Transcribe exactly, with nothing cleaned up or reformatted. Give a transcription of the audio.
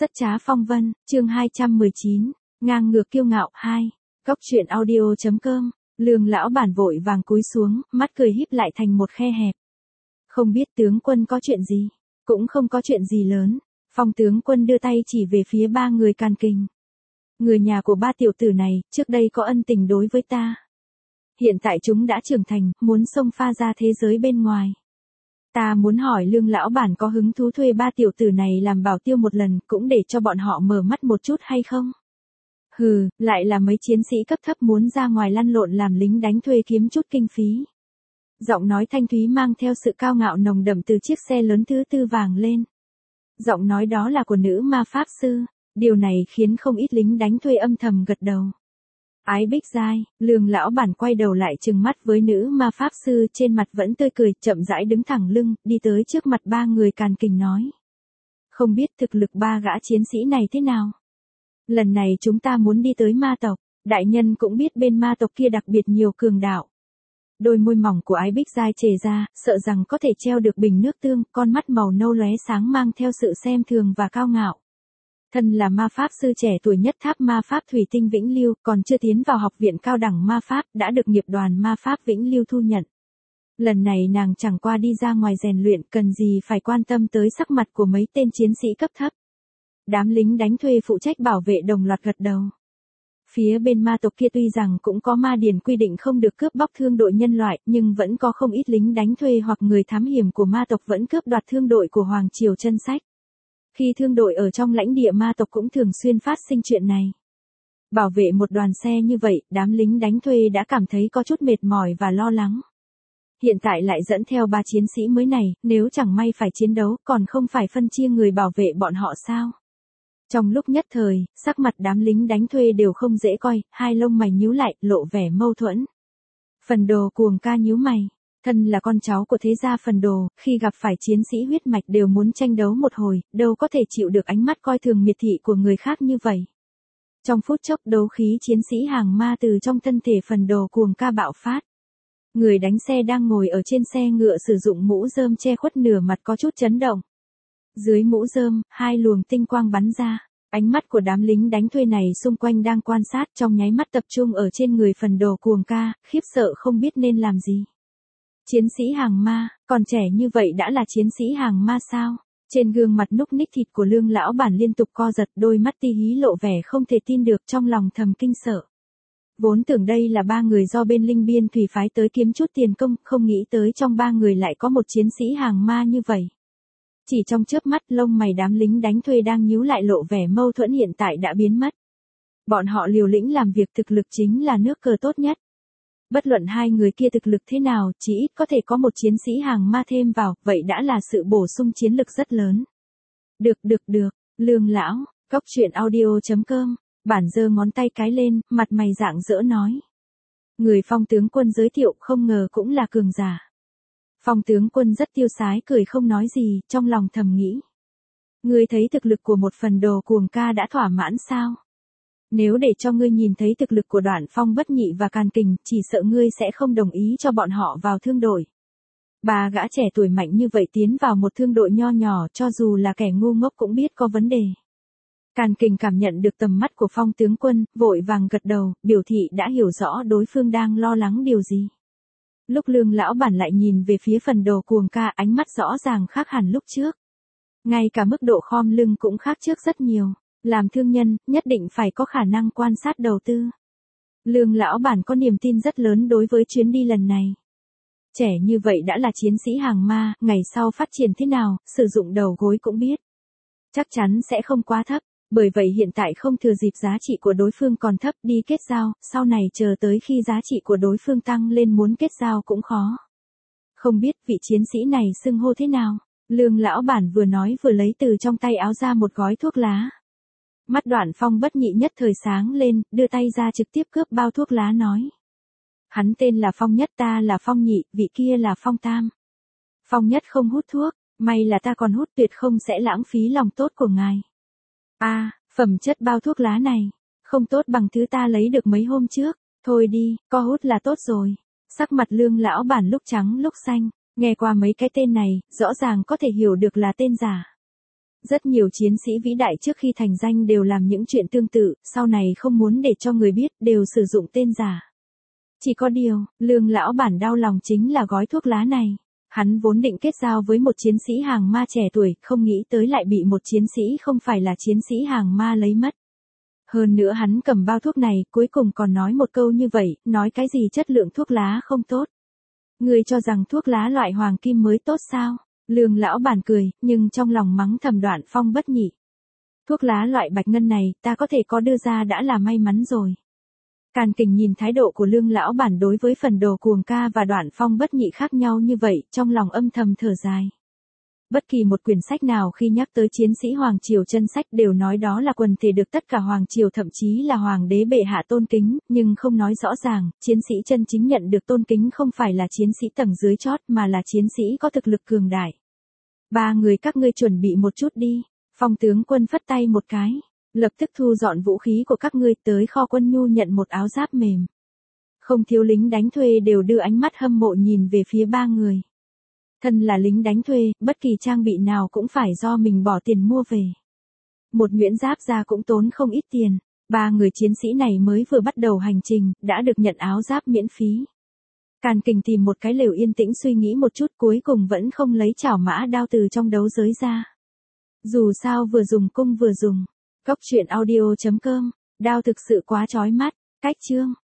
Rất trá phong vân, chương hai trăm mười chín, ngang ngược kiêu ngạo hai. Góc truyện audio chấm com, Lương lão bản vội vàng cúi xuống, mắt cười híp lại thành một khe hẹp. Không biết tướng quân có chuyện gì, cũng không có chuyện gì lớn. Phong tướng quân đưa tay chỉ về phía ba người Càn Kình. Người nhà của ba tiểu tử này, trước đây có ân tình đối với ta. Hiện tại chúng đã trưởng thành, muốn xông pha ra thế giới bên ngoài. Ta muốn hỏi Lương lão bản có hứng thú thuê ba tiểu tử này làm bảo tiêu một lần, cũng để cho bọn họ mở mắt một chút hay không? Hừ, lại là mấy chiến sĩ cấp thấp muốn ra ngoài lăn lộn làm lính đánh thuê kiếm chút kinh phí. Giọng nói thanh thúy mang theo sự cao ngạo nồng đậm từ chiếc xe lớn thứ tư vàng lên. Giọng nói đó là của nữ ma pháp sư, điều này khiến không ít lính đánh thuê âm thầm gật đầu. Ái Bích Giai, Lương lão bản quay đầu lại trừng mắt với nữ ma pháp sư, trên mặt vẫn tươi cười, chậm rãi đứng thẳng lưng, đi tới trước mặt ba người Càn Kình nói. Không biết thực lực ba gã chiến sĩ này thế nào? Lần này chúng ta muốn đi tới ma tộc, đại nhân cũng biết bên ma tộc kia đặc biệt nhiều cường đạo. Đôi môi mỏng của Ái Bích Giai chề ra, sợ rằng có thể treo được bình nước tương, con mắt màu nâu lóe sáng mang theo sự xem thường và cao ngạo. Thân là ma pháp sư trẻ tuổi nhất tháp ma pháp Thủy Tinh Vĩnh Lưu, còn chưa tiến vào học viện cao đẳng ma pháp, đã được nghiệp đoàn ma pháp Vĩnh Lưu thu nhận. Lần này nàng chẳng qua đi ra ngoài rèn luyện, cần gì phải quan tâm tới sắc mặt của mấy tên chiến sĩ cấp thấp. Đám lính đánh thuê phụ trách bảo vệ đồng loạt gật đầu. Phía bên ma tộc kia tuy rằng cũng có ma điển quy định không được cướp bóc thương đội nhân loại, nhưng vẫn có không ít lính đánh thuê hoặc người thám hiểm của ma tộc vẫn cướp đoạt thương đội của Hoàng Triều Chân Sách. Khi thương đội ở trong lãnh địa ma tộc cũng thường xuyên phát sinh chuyện này. Bảo vệ một đoàn xe như vậy, đám lính đánh thuê đã cảm thấy có chút mệt mỏi và lo lắng. Hiện tại lại dẫn theo ba chiến sĩ mới này, nếu chẳng may phải chiến đấu, còn không phải phân chia người bảo vệ bọn họ sao? Trong lúc nhất thời, sắc mặt đám lính đánh thuê đều không dễ coi, hai lông mày nhíu lại, lộ vẻ mâu thuẫn. Phần Đồ cuồng ca nhíu mày. Thân là con cháu của thế gia Phần Đồ, khi gặp phải chiến sĩ huyết mạch đều muốn tranh đấu một hồi, đâu có thể chịu được ánh mắt coi thường miệt thị của người khác như vậy. Trong phút chốc đấu khí chiến sĩ hàng ma từ trong thân thể Phần Đồ cuồng ca bạo phát. Người đánh xe đang ngồi ở trên xe ngựa sử dụng mũ rơm che khuất nửa mặt có chút chấn động. Dưới mũ rơm, hai luồng tinh quang bắn ra. Ánh mắt của đám lính đánh thuê này xung quanh đang quan sát, trong nháy mắt tập trung ở trên người Phần Đồ cuồng ca, khiếp sợ không biết nên làm gì. Chiến sĩ hàng ma, còn trẻ như vậy đã là chiến sĩ hàng ma sao? Trên gương mặt núc ních thịt của Lương lão bản liên tục co giật, đôi mắt ti hí lộ vẻ không thể tin được, trong lòng thầm kinh sợ. Vốn tưởng đây là ba người do bên Linh Biên Thủy phái tới kiếm chút tiền công, không nghĩ tới trong ba người lại có một chiến sĩ hàng ma như vậy. Chỉ trong chớp mắt, lông mày đám lính đánh thuê đang nhíu lại lộ vẻ mâu thuẫn hiện tại đã biến mất. Bọn họ liều lĩnh làm việc, thực lực chính là nước cờ tốt nhất. Bất luận hai người kia thực lực thế nào, chỉ ít có thể có một chiến sĩ hàng ma thêm vào, vậy đã là sự bổ sung chiến lực rất lớn. Được được được, Lương lão, góc truyện audio chấm com, bản giơ ngón tay cái lên, mặt mày rạng rỡ nói. Người Phong tướng quân giới thiệu không ngờ cũng là cường giả. Phong tướng quân rất tiêu sái cười không nói gì, trong lòng thầm nghĩ. Ngươi thấy thực lực của một Phần Đồ cuồng ca đã thỏa mãn sao? Nếu để cho ngươi nhìn thấy thực lực của Đoạn Phong Bất Nhị và Càn Kình, chỉ sợ ngươi sẽ không đồng ý cho bọn họ vào thương đội. Ba gã trẻ tuổi mạnh như vậy tiến vào một thương đội nho nhỏ, cho dù là kẻ ngu ngốc cũng biết có vấn đề. Càn Kình cảm nhận được tầm mắt của Phong tướng quân, vội vàng gật đầu, biểu thị đã hiểu rõ đối phương đang lo lắng điều gì. Lúc Lương lão bản lại nhìn về phía Phần Đồ cuồng ca, ánh mắt rõ ràng khác hẳn lúc trước. Ngay cả mức độ khom lưng cũng khác trước rất nhiều. Làm thương nhân, nhất định phải có khả năng quan sát đầu tư. Lương lão bản có niềm tin rất lớn đối với chuyến đi lần này. Trẻ như vậy đã là chiến sĩ hàng ma, ngày sau phát triển thế nào, sử dụng đầu gối cũng biết. Chắc chắn sẽ không quá thấp, bởi vậy hiện tại không thừa dịp giá trị của đối phương còn thấp đi kết giao, sau này chờ tới khi giá trị của đối phương tăng lên muốn kết giao cũng khó. Không biết vị chiến sĩ này xưng hô thế nào, Lương lão bản vừa nói vừa lấy từ trong tay áo ra một gói thuốc lá. Mắt Đoạn Phong Bất Nhị nhất thời sáng lên, đưa tay ra trực tiếp cướp bao thuốc lá nói. Hắn tên là Phong Nhất, ta là Phong Nhị, vị kia là Phong Tam. Phong Nhất không hút thuốc, may là ta còn hút, tuyệt không sẽ lãng phí lòng tốt của ngài. A, à, phẩm chất bao thuốc lá này, không tốt bằng thứ ta lấy được mấy hôm trước, thôi đi, có hút là tốt rồi. Sắc mặt Lương lão bản lúc trắng lúc xanh, nghe qua mấy cái tên này, rõ ràng có thể hiểu được là tên giả. Rất nhiều chiến sĩ vĩ đại trước khi thành danh đều làm những chuyện tương tự, sau này không muốn để cho người biết, đều sử dụng tên giả. Chỉ có điều, Lương lão bản đau lòng chính là gói thuốc lá này. Hắn vốn định kết giao với một chiến sĩ hàng ma trẻ tuổi, không nghĩ tới lại bị một chiến sĩ không phải là chiến sĩ hàng ma lấy mất. Hơn nữa hắn cầm bao thuốc này, cuối cùng còn nói một câu như vậy, nói cái gì chất lượng thuốc lá không tốt. Ngươi cho rằng thuốc lá loại hoàng kim mới tốt sao? Lương lão bản cười, nhưng trong lòng mắng thầm Đoạn Phong Bất Nhị. Thuốc lá loại bạch ngân này, ta có thể có đưa ra đã là may mắn rồi. Càn Kình nhìn thái độ của Lương lão bản đối với phần đồ cuồng ca và Đoạn Phong Bất Nhị khác nhau như vậy, trong lòng âm thầm thở dài. Bất kỳ một quyển sách nào khi nhắc tới chiến sĩ Hoàng Triều chân sách đều nói đó là quần thể được tất cả Hoàng Triều thậm chí là Hoàng đế bệ hạ tôn kính, nhưng không nói rõ ràng, chiến sĩ chân chính nhận được tôn kính không phải là chiến sĩ tầng dưới chót mà là chiến sĩ có thực lực cường đại. Ba người các ngươi chuẩn bị một chút đi, Phong tướng quân phất tay một cái, lập tức thu dọn vũ khí của các ngươi tới kho quân nhu nhận một áo giáp mềm. Không thiếu lính đánh thuê đều đưa ánh mắt hâm mộ nhìn về phía ba người. Thân là lính đánh thuê, bất kỳ trang bị nào cũng phải do mình bỏ tiền mua về. Một nhuyễn giáp ra cũng tốn không ít tiền, ba người chiến sĩ này mới vừa bắt đầu hành trình, đã được nhận áo giáp miễn phí. Càn Kình tìm một cái lều yên tĩnh suy nghĩ một chút cuối cùng vẫn không lấy chảo mã đao từ trong đấu giới ra. Dù sao vừa dùng cung vừa dùng. Cóc truyện audio chấm com, đao thực sự quá chói mắt, cách chương.